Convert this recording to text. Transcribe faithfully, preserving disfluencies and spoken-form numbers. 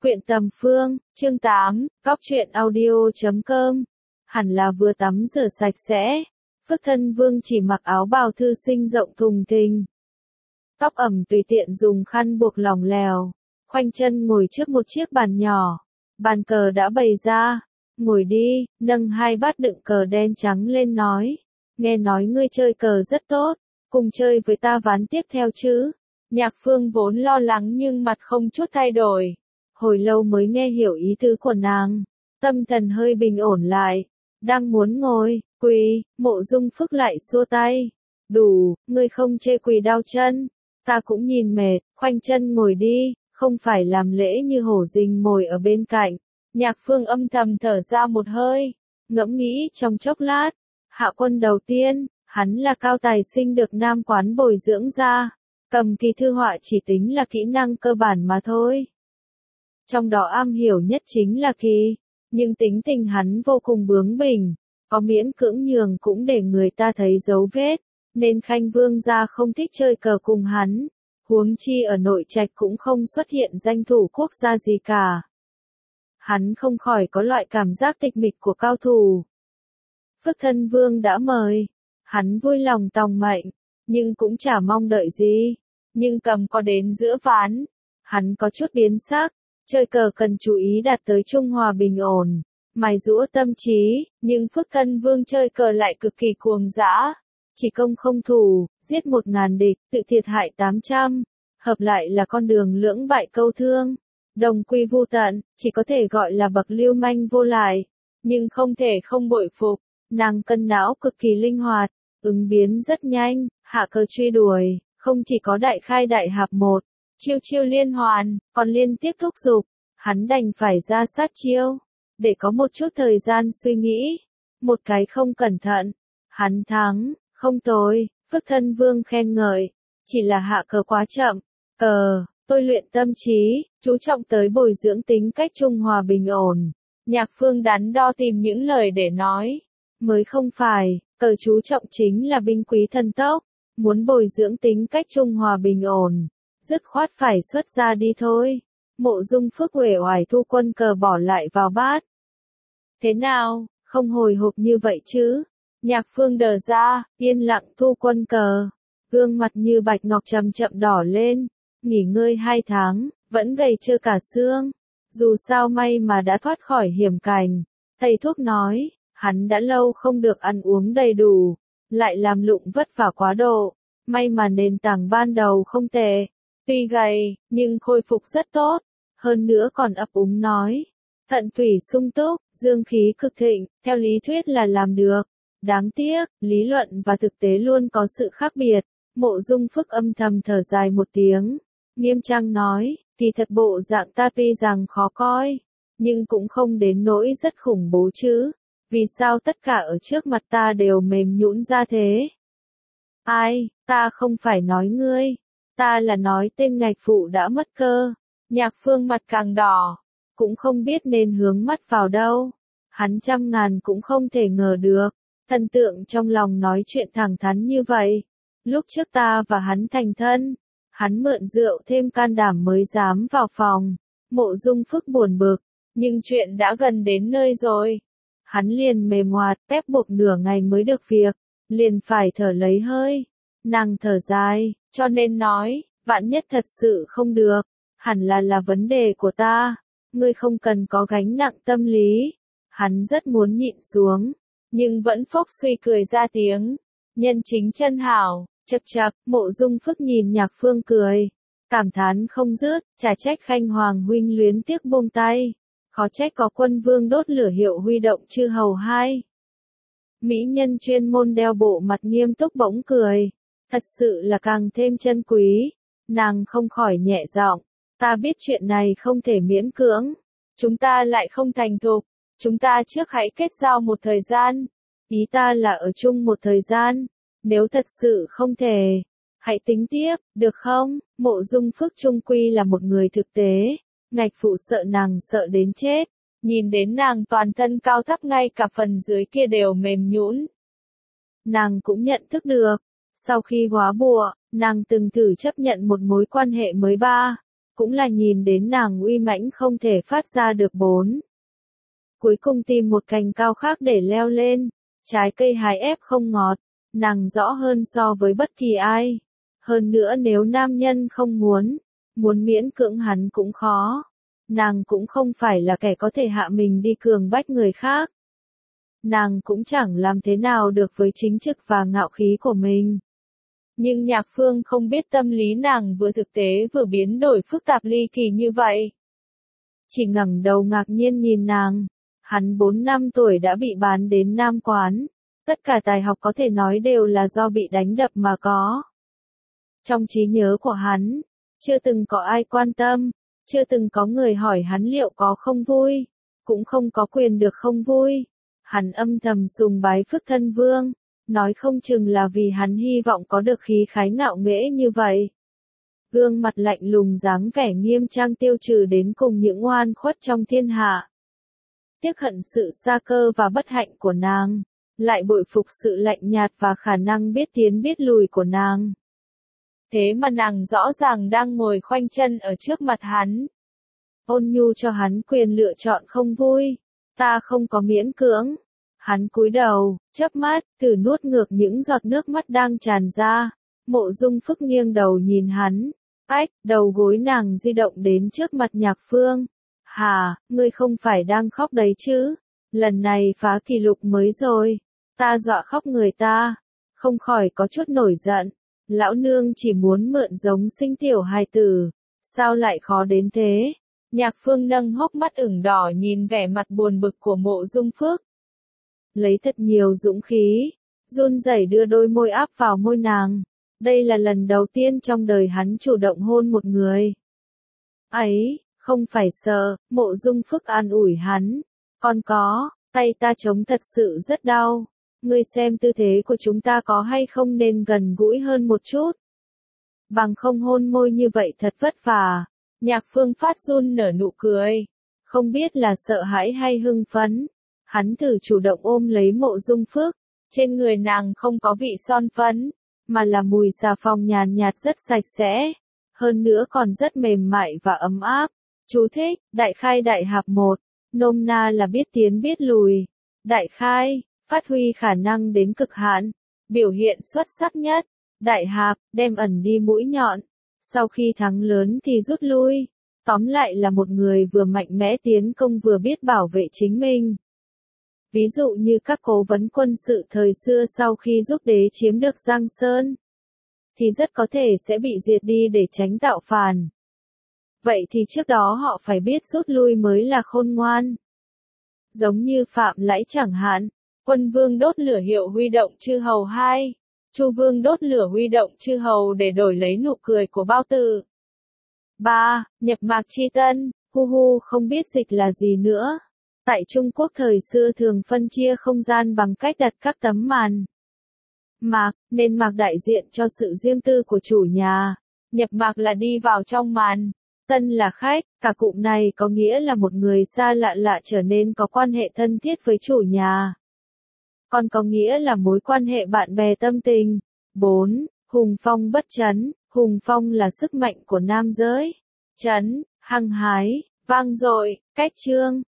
Quyện Tầm Phương, chương tám, góc truyện audio chấm com. Hẳn là vừa tắm rửa sạch sẽ. Phước Thân Vương chỉ mặc áo bào thư sinh rộng thùng thình. Tóc ẩm tùy tiện dùng khăn buộc lỏng lẻo. Khoanh chân ngồi trước một chiếc bàn nhỏ. Bàn cờ đã bày ra. Ngồi đi, nâng hai bát đựng cờ đen trắng lên nói. Nghe nói ngươi chơi cờ rất tốt. Cùng chơi với ta ván tiếp theo chứ. Nhạc Phương vốn lo lắng nhưng mặt không chút thay đổi. Hồi lâu mới nghe hiểu ý tứ của nàng. Tâm thần hơi bình ổn lại. Đang muốn ngồi, quỳ, Mộ Dung Phước lại xua tay. Đủ, ngươi không chê quỳ đau chân. Ta cũng nhìn mệt, khoanh chân ngồi đi, không phải làm lễ như hổ rình mồi ở bên cạnh. Nhạc Phương âm thầm thở ra một hơi. Ngẫm nghĩ trong chốc lát. Hạ quân đầu tiên, hắn là cao tài sinh được nam quán bồi dưỡng ra. Cầm kỳ thư họa chỉ tính là kỹ năng cơ bản mà thôi. Trong đó am hiểu nhất chính là kỳ, nhưng tính tình hắn vô cùng bướng bỉnh, có miễn cưỡng nhường cũng để người ta thấy dấu vết, nên Khanh Vương gia không thích chơi cờ cùng hắn, huống chi ở nội trạch cũng không xuất hiện danh thủ quốc gia gì cả. Hắn không khỏi có loại cảm giác tịch mịch của cao thủ. Phước Thân Vương đã mời, hắn vui lòng tòng mệnh, nhưng cũng chả mong đợi gì, nhưng cầm có đến giữa ván, hắn có chút biến sắc. Chơi cờ cần chú ý đạt tới trung hòa bình ổn, mài giũa tâm trí, nhưng Phước Thân Vương chơi cờ lại cực kỳ cuồng dã, chỉ công không thủ, giết một ngàn địch, tự thiệt hại tám trăm, hợp lại là con đường lưỡng bại câu thương, đồng quy vu tận, chỉ có thể gọi là bậc lưu manh vô lại, nhưng không thể không bội phục, nàng cân não cực kỳ linh hoạt, ứng biến rất nhanh, hạ cờ truy đuổi, không chỉ có đại khai đại hạp một. Chiêu chiêu liên hoàn, còn liên tiếp thúc giục, hắn đành phải ra sát chiêu, để có một chút thời gian suy nghĩ, một cái không cẩn thận, hắn thắng, không tồi, Phước Thân Vương khen ngợi, chỉ là hạ cờ quá chậm, cờ, tôi luyện tâm trí, chú trọng tới bồi dưỡng tính cách trung hòa bình ổn, Nhạc Phương đắn đo tìm những lời để nói, mới không phải, cờ chú trọng chính là binh quý thần tốc, muốn bồi dưỡng tính cách trung hòa bình ổn. Dứt khoát phải xuất ra đi thôi. Mộ Dung Phước uể oải thu quân cờ bỏ lại vào bát. Thế nào, không hồi hộp như vậy chứ? Nhạc Phương đờ ra, yên lặng thu quân cờ. Gương mặt như bạch ngọc chậm chậm đỏ lên. Nghỉ ngơi hai tháng, vẫn gầy trơ cả xương. Dù sao may mà đã thoát khỏi hiểm cảnh. Thầy thuốc nói, hắn đã lâu không được ăn uống đầy đủ. Lại làm lụng vất vả quá độ. May mà nền tảng ban đầu không tệ. Tuy gầy, nhưng khôi phục rất tốt, hơn nữa còn ấp úng nói. Thận thủy sung túc, dương khí cực thịnh, theo lý thuyết là làm được. Đáng tiếc, lý luận và thực tế luôn có sự khác biệt. Mộ Dung Phước âm thầm thở dài một tiếng. Nghiêm trang nói, thì thật bộ dạng ta tuy rằng khó coi, nhưng cũng không đến nỗi rất khủng bố chứ. Vì sao tất cả ở trước mặt ta đều mềm nhũn ra thế? Ai, ta không phải nói ngươi. Ta là nói tên ngạch phụ đã mất cơ. Nhạc Phương mặt càng đỏ, cũng không biết nên hướng mắt vào đâu. Hắn trăm ngàn cũng không thể ngờ được. Thần tượng trong lòng nói chuyện thẳng thắn như vậy. Lúc trước ta và hắn thành thân, hắn mượn rượu thêm can đảm mới dám vào phòng. Mộ Dung Phước buồn bực, nhưng chuyện đã gần đến nơi rồi. Hắn liền mềm hoạt, ép buộc nửa ngày mới được việc, liền phải thở lấy hơi. Nàng thở dài, cho nên nói, vạn nhất thật sự không được, hẳn là là vấn đề của ta, ngươi không cần có gánh nặng tâm lý. Hắn rất muốn nhịn xuống, nhưng vẫn phốc suy cười ra tiếng, nhân chính chân hảo, chậc chậc, Mộ Dung Phước nhìn Nhạc Phương cười, cảm thán không dứt, chả trách Khanh Hoàng huynh luyến tiếc buông tay, khó trách có Quân Vương đốt lửa hiệu huy động chư hầu hai. Mỹ nhân chuyên môn đeo bộ mặt nghiêm túc bỗng cười. Thật sự là càng thêm chân quý. Nàng không khỏi nhẹ giọng. Ta biết chuyện này không thể miễn cưỡng. Chúng ta lại không thành thục. Chúng ta trước hãy kết giao một thời gian. Ý ta là ở chung một thời gian. Nếu thật sự không thể, hãy tính tiếp, được không? Mộ Dung Phước trung quy là một người thực tế. Ngạch phụ sợ nàng sợ đến chết. Nhìn đến nàng toàn thân cao thấp ngay cả phần dưới kia đều mềm nhũn. Nàng cũng nhận thức được. Sau khi hóa bùa, nàng từng thử chấp nhận một mối quan hệ mới ba. cũng là nhìn đến nàng uy mãnh không thể phát ra được bốn. Cuối cùng tìm một cành cao khác để leo lên, trái cây hái ép không ngọt, nàng rõ hơn so với bất kỳ ai. Hơn nữa nếu nam nhân không muốn, muốn miễn cưỡng hắn cũng khó. Nàng cũng không phải là kẻ có thể hạ mình đi cường bách người khác. Nàng cũng chẳng làm thế nào được với chính trực và ngạo khí của mình. Nhưng Nhạc Phương không biết tâm lý nàng vừa thực tế vừa biến đổi phức tạp ly kỳ như vậy. Chỉ ngẩng đầu ngạc nhiên nhìn nàng. Hắn bốn năm tuổi đã bị bán đến Nam Quán. Tất cả tài học có thể nói đều là do bị đánh đập mà có. Trong trí nhớ của hắn, chưa từng có ai quan tâm, chưa từng có người hỏi hắn liệu có không vui, cũng không có quyền được không vui. Hắn âm thầm sùng bái Phước Thân Vương, nói không chừng là vì hắn hy vọng có được khí khái ngạo nghễ như vậy. Gương mặt lạnh lùng dáng vẻ nghiêm trang tiêu trừ đến cùng những oan khuất trong thiên hạ. Tiếc hận sự xa cơ và bất hạnh của nàng, lại bội phục sự lạnh nhạt và khả năng biết tiến biết lùi của nàng. Thế mà nàng rõ ràng đang ngồi khoanh chân ở trước mặt hắn. Ôn nhu cho hắn quyền lựa chọn không vui. Ta không có miễn cưỡng. Hắn cúi đầu, chớp mắt, thử nuốt ngược những giọt nước mắt đang tràn ra. Mộ Dung Phức nghiêng đầu nhìn hắn. Ách, đầu gối nàng di động đến trước mặt Nhạc Phương. Hà, ngươi không phải đang khóc đấy chứ? Lần này phá kỷ lục mới rồi. Ta dọa khóc người ta. Không khỏi có chút nổi giận. Lão nương chỉ muốn mượn giống sinh tiểu hài tử. Sao lại khó đến thế? Nhạc Phương nâng hốc mắt ửng đỏ nhìn vẻ mặt buồn bực của Mộ Dung Phước. Lấy thật nhiều dũng khí. Run rẩy đưa đôi môi áp vào môi nàng. Đây là lần đầu tiên trong đời hắn chủ động hôn một người. Ấy, không phải sợ, Mộ Dung Phước an ủi hắn. Còn có, tay ta chống thật sự rất đau. Ngươi xem tư thế của chúng ta có hay không nên gần gũi hơn một chút. Bằng không hôn môi như vậy thật vất vả. Nhạc Phương phát run nở nụ cười. Không biết là sợ hãi hay hưng phấn. Hắn thử chủ động ôm lấy Mộ Dung Phước. Trên người nàng không có vị son phấn, mà là mùi xà phòng nhàn nhạt rất sạch sẽ. Hơn nữa còn rất mềm mại và ấm áp. Chú thích, đại khai đại hạp một. Nôm na là biết tiến biết lùi. Đại khai, phát huy khả năng đến cực hạn. Biểu hiện xuất sắc nhất. Đại hạp, đem ẩn đi mũi nhọn. Sau khi thắng lớn thì rút lui. Tóm lại là một người vừa mạnh mẽ tiến công vừa biết bảo vệ chính mình. Ví dụ như các cố vấn quân sự thời xưa sau khi giúp đế chiếm được Giang Sơn, thì rất có thể sẽ bị diệt đi để tránh tạo phản. Vậy thì trước đó họ phải biết rút lui mới là khôn ngoan. Giống như Phạm Lãi chẳng hạn, Quân Vương đốt lửa hiệu huy động chư hầu hai, Chu Vương đốt lửa huy động chư hầu để đổi lấy nụ cười của Bao Tử. ba. Nhập mạc chi tân, hu hu không biết dịch là gì nữa. Tại Trung Quốc thời xưa thường phân chia không gian bằng cách đặt các tấm màn mạc, nên mạc đại diện cho sự riêng tư của chủ nhà. Nhập mạc là đi vào trong màn. Tân là khách, cả cụm này có nghĩa là một người xa lạ lạ trở nên có quan hệ thân thiết với chủ nhà. Còn có nghĩa là mối quan hệ bạn bè tâm tình. bốn. Hùng phong bất trấn, hùng phong là sức mạnh của nam giới. Trấn, hăng hái, vang dội, cách chương.